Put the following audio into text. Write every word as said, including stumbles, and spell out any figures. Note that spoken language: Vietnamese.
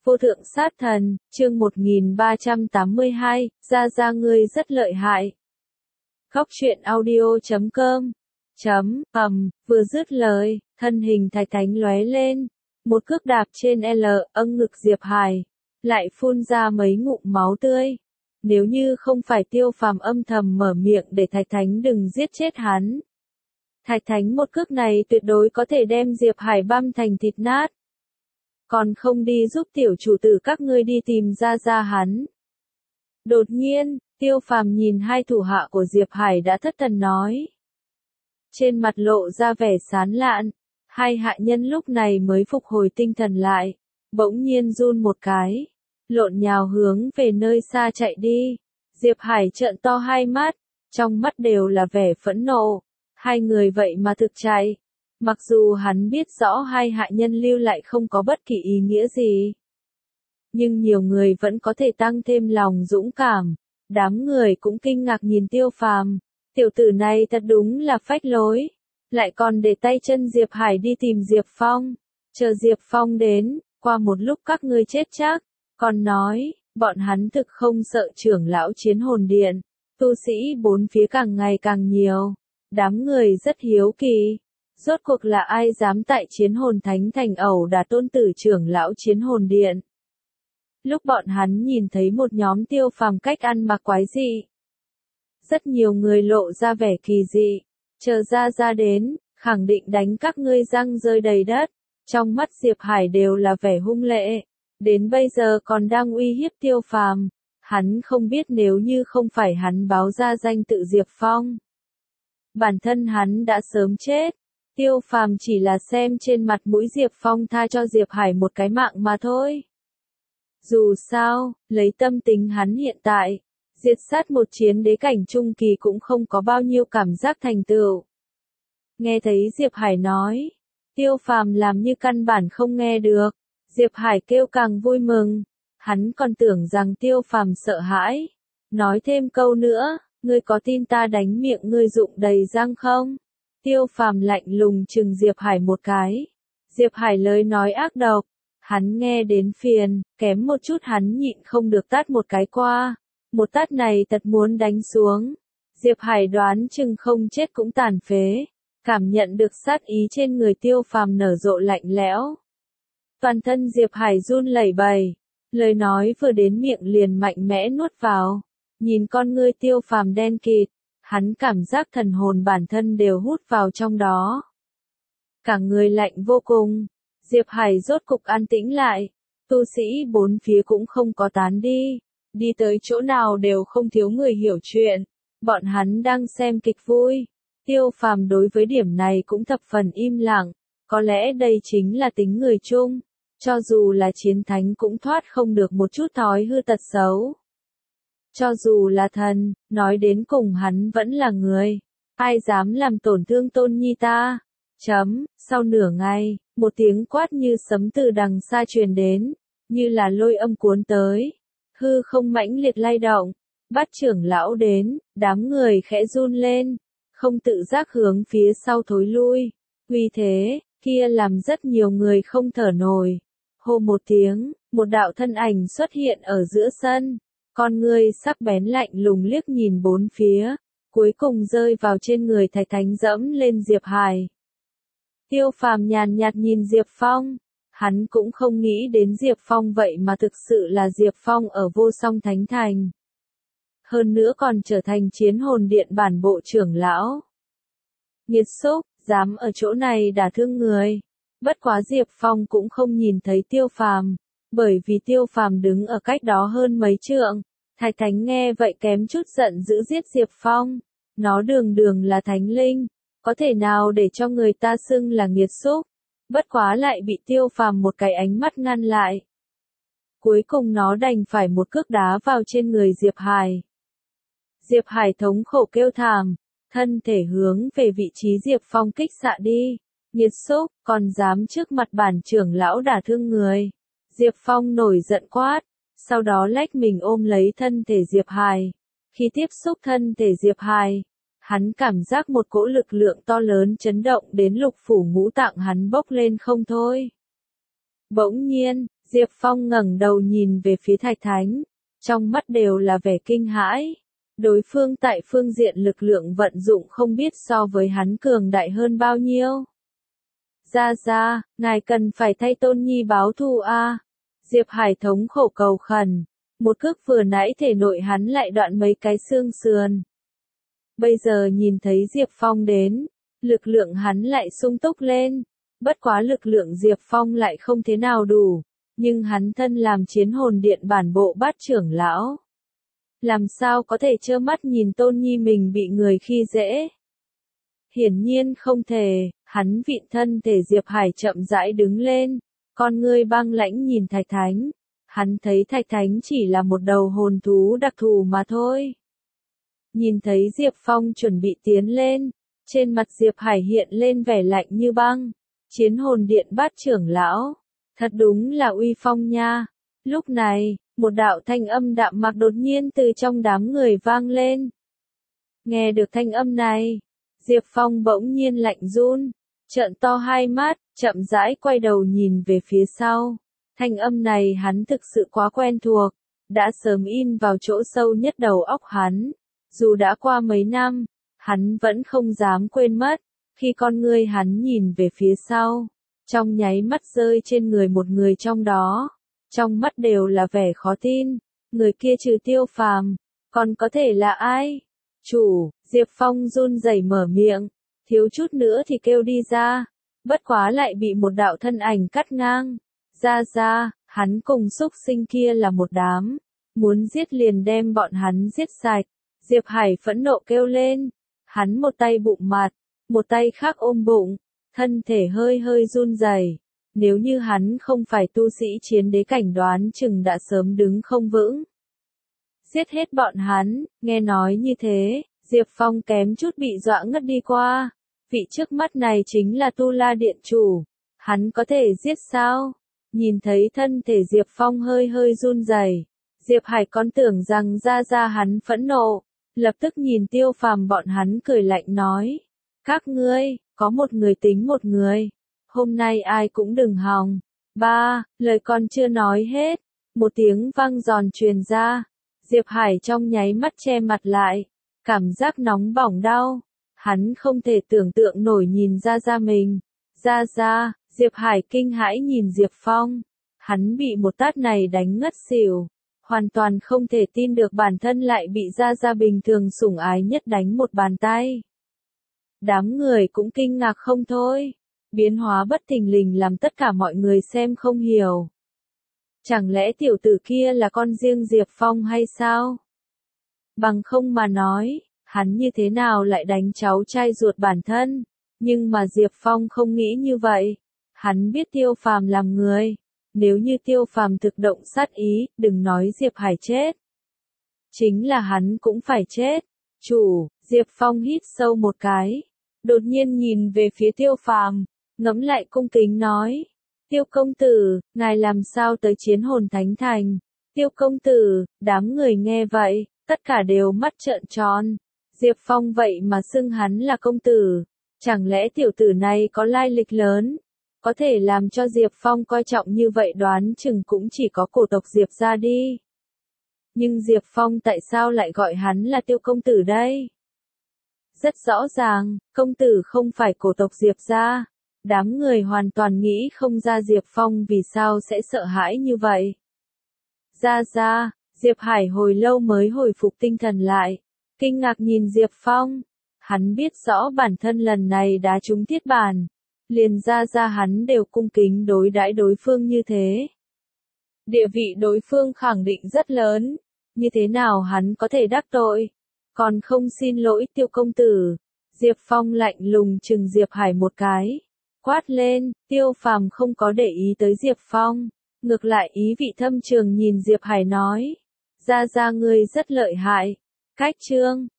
Vô thượng sát thần, chương một nghìn ba trăm tám mươi hai, ra ra ngươi rất lợi hại. Khóc chuyện audio chấm com chấm, ầm, vừa dứt lời, thân hình Thạch Thánh lóe lên, một cước đạp trên L, âng ngực Diệp Hải, lại phun ra mấy ngụm máu tươi. Nếu như không phải Tiêu Phàm âm thầm mở miệng để Thạch Thánh đừng giết chết hắn, Thạch Thánh một cước này tuyệt đối có thể đem Diệp Hải băm thành thịt nát. Còn không đi giúp tiểu chủ tử các ngươi đi tìm ra ra hắn. Đột nhiên, Tiêu Phàm nhìn hai thủ hạ của Diệp Hải đã thất thần nói. Trên mặt lộ ra vẻ sán lạn, hai hạ nhân lúc này mới phục hồi tinh thần lại, bỗng nhiên run một cái, lộn nhào hướng về nơi xa chạy đi. Diệp Hải trợn to hai mắt, trong mắt đều là vẻ phẫn nộ, hai người vậy mà thực chạy. Mặc dù hắn biết rõ hai hạ nhân lưu lại không có bất kỳ ý nghĩa gì, nhưng nhiều người vẫn có thể tăng thêm lòng dũng cảm. Đám người cũng kinh ngạc nhìn Tiêu Phàm, tiểu tử này thật đúng là phách lối, lại còn để tay chân Diệp Hải đi tìm Diệp Phong, chờ Diệp Phong đến, qua một lúc các ngươi chết chắc. Còn nói, bọn hắn thực không sợ trưởng lão chiến hồn điện, tu sĩ bốn phía càng ngày càng nhiều, đám người rất hiếu kỳ. Rốt cuộc là ai dám tại chiến hồn thánh thành ẩu đả tôn tử trưởng lão chiến hồn điện? Lúc bọn hắn nhìn thấy một nhóm Tiêu Phàm cách ăn mặc quái dị, rất nhiều người lộ ra vẻ kỳ dị, chờ ra ra đến, khẳng định đánh các ngươi răng rơi đầy đất. Trong mắt Diệp Hải đều là vẻ hung lệ, đến bây giờ còn đang uy hiếp Tiêu Phàm. Hắn không biết nếu như không phải hắn báo ra danh tự Diệp Phong, bản thân hắn đã sớm chết. Tiêu Phàm chỉ là xem trên mặt mũi Diệp Phong tha cho Diệp Hải một cái mạng mà thôi. Dù sao, lấy tâm tính hắn hiện tại, diệt sát một chiến đế cảnh trung kỳ cũng không có bao nhiêu cảm giác thành tựu. Nghe thấy Diệp Hải nói, Tiêu Phàm làm như căn bản không nghe được. Diệp Hải kêu càng vui mừng, hắn còn tưởng rằng Tiêu Phàm sợ hãi, nói thêm câu nữa, ngươi có tin ta đánh miệng ngươi rụng đầy răng không? Tiêu Phàm lạnh lùng chừng Diệp Hải một cái. Diệp Hải lời nói ác độc, hắn nghe đến phiền, kém một chút hắn nhịn không được tát một cái qua. Một tát này thật muốn đánh xuống. Diệp Hải đoán chừng không chết cũng tàn phế. Cảm nhận được sát ý trên người Tiêu Phàm nở rộ lạnh lẽo. Toàn thân Diệp Hải run lẩy bẩy, lời nói vừa đến miệng liền mạnh mẽ nuốt vào. Nhìn con ngươi Tiêu Phàm đen kịt, hắn cảm giác thần hồn bản thân đều hút vào trong đó. Cả người lạnh vô cùng. Diệp Hải rốt cục an tĩnh lại. Tu sĩ bốn phía cũng không có tán đi. Đi tới chỗ nào đều không thiếu người hiểu chuyện. Bọn hắn đang xem kịch vui. Tiêu Phàm đối với điểm này cũng thập phần im lặng. Có lẽ đây chính là tính người chung. Cho dù là chiến thánh cũng thoát không được một chút thói hư tật xấu. Cho dù là thần, nói đến cùng hắn vẫn là người. Ai dám làm tổn thương tôn nhi ta? Chấm, sau nửa ngày, một tiếng quát như sấm từ đằng xa truyền đến, như là lôi âm cuốn tới. Hư không mãnh liệt lay động, bắt trưởng lão đến, đám người khẽ run lên, không tự giác hướng phía sau thối lui. Uy thế, kia làm rất nhiều người không thở nổi. Hô một tiếng, một đạo thân ảnh xuất hiện ở giữa sân. Con ngươi sắc bén lạnh lùng liếc nhìn bốn phía, cuối cùng rơi vào trên người Thạch Thánh dẫm lên Diệp Hải. Tiêu Phàm nhàn nhạt nhìn Diệp Phong, hắn cũng không nghĩ đến Diệp Phong vậy mà thực sự là Diệp Phong ở Vô Song Thánh Thành. Hơn nữa còn trở thành chiến hồn điện bản bộ trưởng lão. Nghiệt xúc, dám ở chỗ này đả thương người. Bất quá Diệp Phong cũng không nhìn thấy Tiêu Phàm. Bởi vì Tiêu Phàm đứng ở cách đó hơn mấy trượng, Thạch Thánh nghe vậy kém chút giận dữ giết Diệp Phong. Nó đường đường là thánh linh, có thể nào để cho người ta xưng là nghiệt xúc, bất quá lại bị Tiêu Phàm một cái ánh mắt ngăn lại. Cuối cùng nó đành phải một cước đá vào trên người Diệp Hải. Diệp Hải thống khổ kêu thảm, thân thể hướng về vị trí Diệp Phong kích xạ đi. Nghiệt xúc, còn dám trước mặt bản trưởng lão đả thương người. Diệp Phong nổi giận quát, sau đó lách mình ôm lấy thân thể Diệp Hải. Khi tiếp xúc thân thể Diệp Hải, hắn cảm giác một cỗ lực lượng to lớn chấn động đến lục phủ ngũ tạng hắn bốc lên không thôi. Bỗng nhiên, Diệp Phong ngẩng đầu nhìn về phía Thạch Thánh, trong mắt đều là vẻ kinh hãi. Đối phương tại phương diện lực lượng vận dụng không biết so với hắn cường đại hơn bao nhiêu. Ra ra, ngài cần phải thay Tôn Nhi báo thù a. Diệp Hải thống khổ cầu khẩn, một cước vừa nãy thể nội hắn lại đoạn mấy cái xương sườn. Bây giờ nhìn thấy Diệp Phong đến, lực lượng hắn lại sung túc lên, bất quá lực lượng Diệp Phong lại không thế nào đủ, nhưng hắn thân làm chiến hồn điện bản bộ bát trưởng lão. Làm sao có thể trơ mắt nhìn Tôn Nhi mình bị người khi dễ? Hiển nhiên không thể, hắn vịn thân thể Diệp Hải chậm rãi đứng lên, con ngươi băng lãnh nhìn Thạch Thánh. Hắn thấy Thạch Thánh chỉ là một đầu hồn thú đặc thù mà thôi. Nhìn thấy Diệp Phong chuẩn bị tiến lên, trên mặt Diệp Hải hiện lên vẻ lạnh như băng. Chiến hồn điện bát trưởng lão, thật đúng là uy phong nha. Lúc này, một đạo thanh âm đạm mạc đột nhiên từ trong đám người vang lên. Nghe được thanh âm này, Diệp Phong bỗng nhiên lạnh run, trợn to hai mắt, chậm rãi quay đầu nhìn về phía sau. Thanh âm này hắn thực sự quá quen thuộc, đã sớm in vào chỗ sâu nhất đầu óc hắn. Dù đã qua mấy năm, hắn vẫn không dám quên mất. Khi con ngươi hắn nhìn về phía sau, trong nháy mắt rơi trên người một người trong đó, trong mắt đều là vẻ khó tin. Người kia trừ Tiêu Phàm, còn có thể là ai? Chủ, Diệp Phong run rẩy mở miệng, thiếu chút nữa thì kêu đi ra, bất quá lại bị một đạo thân ảnh cắt ngang. Ra ra, hắn cùng xúc sinh kia là một đám, muốn giết liền đem bọn hắn giết sạch. Diệp Hải phẫn nộ kêu lên, hắn một tay bụng mặt, một tay khác ôm bụng, thân thể hơi hơi run rẩy. Nếu như hắn không phải tu sĩ chiến đế cảnh đoán chừng đã sớm đứng không vững. Giết hết bọn hắn, nghe nói như thế, Diệp Phong kém chút bị dọa ngất đi qua. Vị trước mắt này chính là Tu La Điện chủ, hắn có thể giết sao? Nhìn thấy thân thể Diệp Phong hơi hơi run rẩy, Diệp Hải còn tưởng rằng ra ra hắn phẫn nộ, lập tức nhìn Tiêu Phàm bọn hắn cười lạnh nói. Các ngươi, có một người tính một người, hôm nay ai cũng đừng hòng. Ba, lời còn chưa nói hết, một tiếng vang giòn truyền ra, Diệp Hải trong nháy mắt che mặt lại, cảm giác nóng bỏng đau, hắn không thể tưởng tượng nổi nhìn ra ra mình. Ra ra, Diệp Hải kinh hãi nhìn Diệp Phong, hắn bị một tát này đánh ngất xỉu, hoàn toàn không thể tin được bản thân lại bị ra ra bình thường sủng ái nhất đánh một bàn tay. Đám người cũng kinh ngạc không thôi, biến hóa bất thình lình làm tất cả mọi người xem không hiểu. Chẳng lẽ tiểu tử kia là con riêng Diệp Phong hay sao? Bằng không mà nói, hắn như thế nào lại đánh cháu trai ruột bản thân? Nhưng mà Diệp Phong không nghĩ như vậy. Hắn biết Tiêu Phàm làm người. Nếu như Tiêu Phàm thực động sát ý, đừng nói Diệp Hải chết. Chính là hắn cũng phải chết. Chủ, Diệp Phong hít sâu một cái. Đột nhiên nhìn về phía Tiêu Phàm, ngẫm lại cung kính nói. Tiêu công tử, ngài làm sao tới Chiến Hồn Thánh Thành? Tiêu công tử, đám người nghe vậy, tất cả đều mắt trợn tròn. Diệp Phong vậy mà xưng hắn là công tử. Chẳng lẽ tiểu tử này có lai lịch lớn? Có thể làm cho Diệp Phong coi trọng như vậy đoán chừng cũng chỉ có cổ tộc Diệp gia đi. Nhưng Diệp Phong tại sao lại gọi hắn là Tiêu công tử đây? Rất rõ ràng, công tử không phải cổ tộc Diệp gia. Đám người hoàn toàn nghĩ không ra Diệp Phong vì sao sẽ sợ hãi như vậy. Ra ra, Diệp Hải hồi lâu mới hồi phục tinh thần lại, kinh ngạc nhìn Diệp Phong. Hắn biết rõ bản thân lần này đã trúng thiết bản, liền ra ra hắn đều cung kính đối đãi đối phương như thế. Địa vị đối phương khẳng định rất lớn, như thế nào hắn có thể đắc tội, còn không xin lỗi Tiêu công tử. Diệp Phong lạnh lùng chừng Diệp Hải một cái, quát lên. Tiêu Phàm không có để ý tới Diệp Phong, ngược lại ý vị thâm trường nhìn Diệp Hải nói, ra ra ngươi rất lợi hại. Cách chương